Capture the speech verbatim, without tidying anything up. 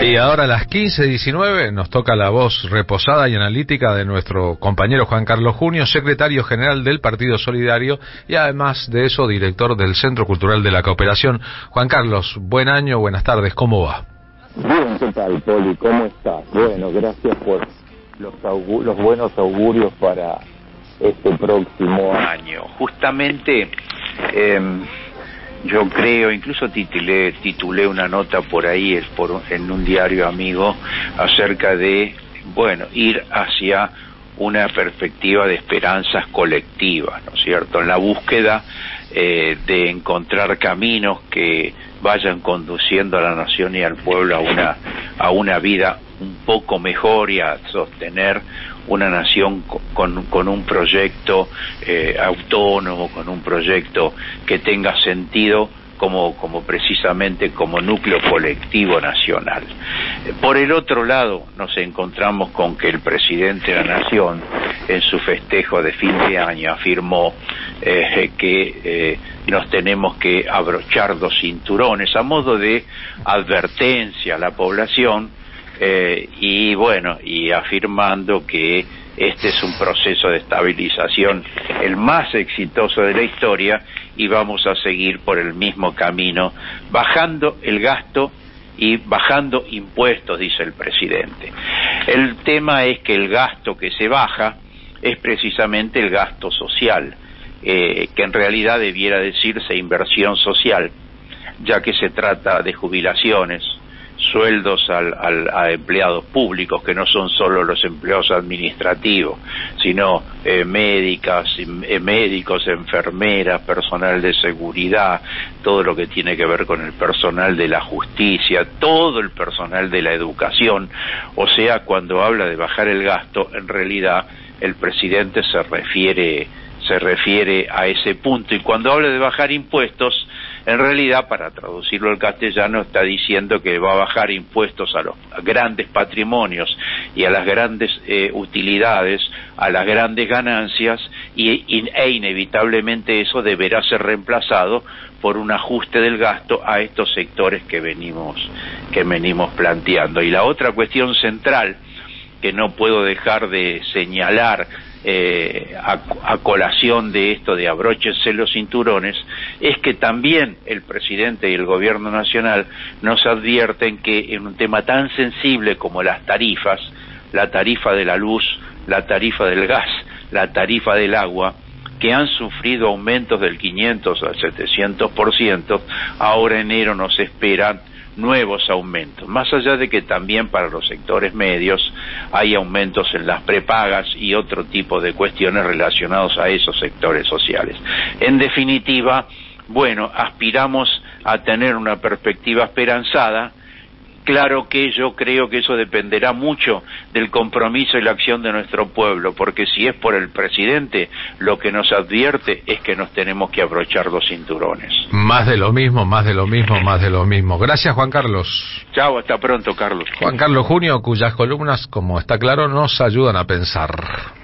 Y ahora a las quince diecinueve nos toca la voz reposada y analítica de nuestro compañero Juan Carlos Junio, secretario general del Partido Solidario y además de eso director del Centro Cultural de la Cooperación. Juan Carlos, buen año, buenas tardes, ¿cómo va? Bien, ¿qué tal, Poli? ¿Cómo estás? Bueno, gracias por los, augur- los buenos augurios para este próximo año. Justamente, eh, yo creo, incluso titulé, titulé una nota por ahí es por, en un diario amigo acerca de, bueno, ir hacia una perspectiva de esperanzas colectivas, ¿no es cierto?, en la búsqueda eh, de encontrar caminos que vayan conduciendo a la nación y al pueblo a una, a una vida un poco mejor y a sostener una nación con, con un proyecto eh, autónomo, con un proyecto que tenga sentido como, como precisamente como núcleo colectivo nacional. Por el otro lado, nos encontramos con que el presidente de la Nación, en su festejo de fin de año, afirmó eh, que eh, nos tenemos que abrochar los cinturones a modo de advertencia a la población. Eh, y bueno, y afirmando que este es un proceso de estabilización el más exitoso de la historia y vamos a seguir por el mismo camino, bajando el gasto y bajando impuestos, dice el presidente. El tema es que el gasto que se baja es precisamente el gasto social, eh, que en realidad debiera decirse inversión social, ya que se trata de jubilaciones, sueldos al, al, a empleados públicos, que no son solo los empleados administrativos, sino eh, médicas, eh, médicos, enfermeras, personal de seguridad, todo lo que tiene que ver con el personal de la justicia, todo el personal de la educación. O sea, cuando habla de bajar el gasto, en realidad el presidente se refiere, se refiere a ese punto, y cuando habla de bajar impuestos, en realidad, para traducirlo al castellano, está diciendo que va a bajar impuestos a los grandes patrimonios y a las grandes eh, utilidades, a las grandes ganancias, y, y, e inevitablemente eso deberá ser reemplazado por un ajuste del gasto a estos sectores que venimos, que venimos planteando. Y la otra cuestión central que no puedo dejar de señalar eh, a, a colación de esto de abróchense los cinturones, es que también el presidente y el gobierno nacional nos advierten que en un tema tan sensible como las tarifas, la tarifa de la luz, la tarifa del gas, la tarifa del agua, que han sufrido aumentos del quinientos al setecientos por ciento, ahora enero nos esperan nuevos aumentos, más allá de que también para los sectores medios hay aumentos en las prepagas y otro tipo de cuestiones relacionados a esos sectores sociales. En definitiva, bueno, aspiramos a tener una perspectiva esperanzada. Claro que yo creo que eso dependerá mucho del compromiso y la acción de nuestro pueblo, porque si es por el presidente, lo que nos advierte es que nos tenemos que abrochar los cinturones. Más de lo mismo, más de lo mismo, más de lo mismo. Gracias, Juan Carlos. Chao, hasta pronto, Carlos. Juan Carlos Junio, cuyas columnas, como está claro, nos ayudan a pensar.